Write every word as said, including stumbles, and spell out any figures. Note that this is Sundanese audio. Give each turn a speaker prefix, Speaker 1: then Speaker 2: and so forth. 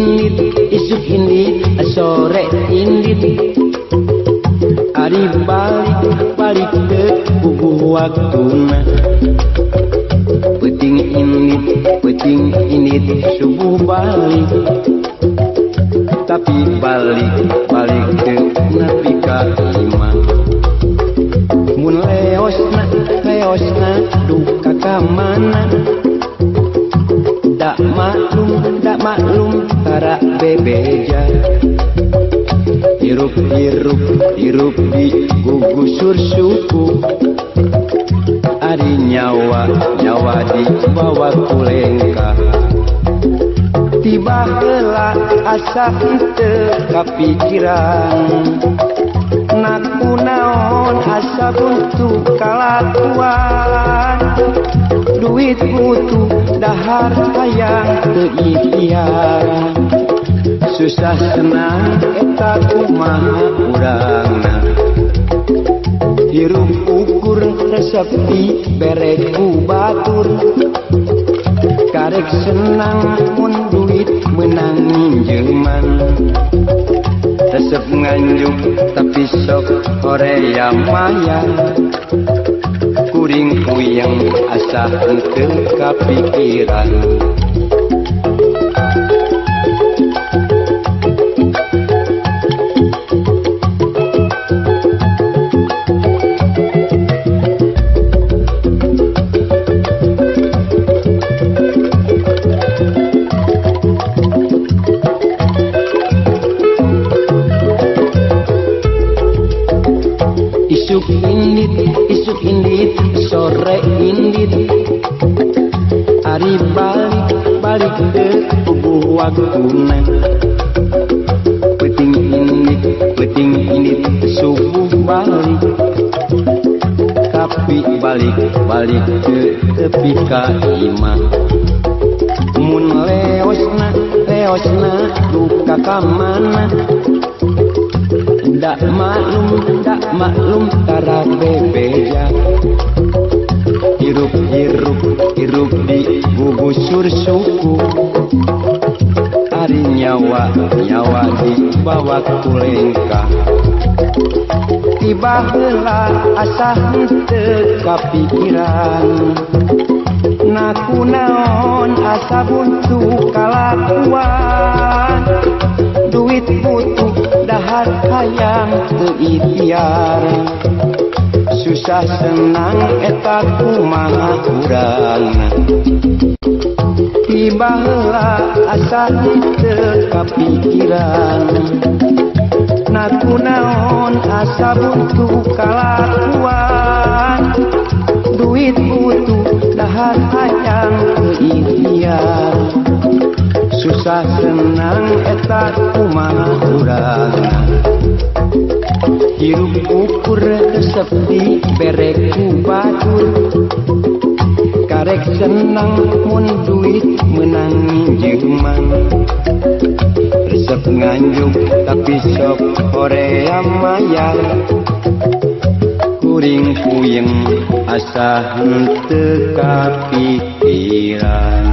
Speaker 1: indit isuk indit sore indit ari balik balik ke bubuh waktuna peuting indit peuting indit subuh balik tapi balik balik ke napi ka imah mun leosna leosna duka ka mana dak maklum dak maklum tara bebeja hirup hirup hirup di gugusur suku ari nyawa nyawa di bawah kulengka tiba heula asa henteu kapikiran naku naon asa buntu kalakuan duit butuh dahar hayang teu ikhtiar susah senang eta kumaha urangna hirup ukur resepi berek ku batur karek senang mun duit menang minjeman resep nganjuk tapi sok hoream maya kuring kuyang asa henteu kapikiran isuk indit isuk indit sore indit ari balik balik ke bubuh waktuna peuting indit peuting indit subuh balik tapi balik balik ke tepi ka imah mun leosna leosna duka ka mana dak maklum dak maklum tara bebeja hirup hirup hirup di gugusur suku ari nyawa nyawa di bawah kulengka tiba heula asa henteu kapikiran naku naon asa buntu kalakuan duit butuh dahar hayang teu ikhtiar susah senang eta kumaha urangna tiba heula asa henteu kapikiran naku naon asa buntu kalakuan duit butuh dahar hayang teu ikhtiar susah senang eta kumaha urangna hirup ukur sepi berek ku batur karek senang mun duit menang minjeman resep nganjuk tapi sok hoream mayar kuring puyeng asa henteu kapikiran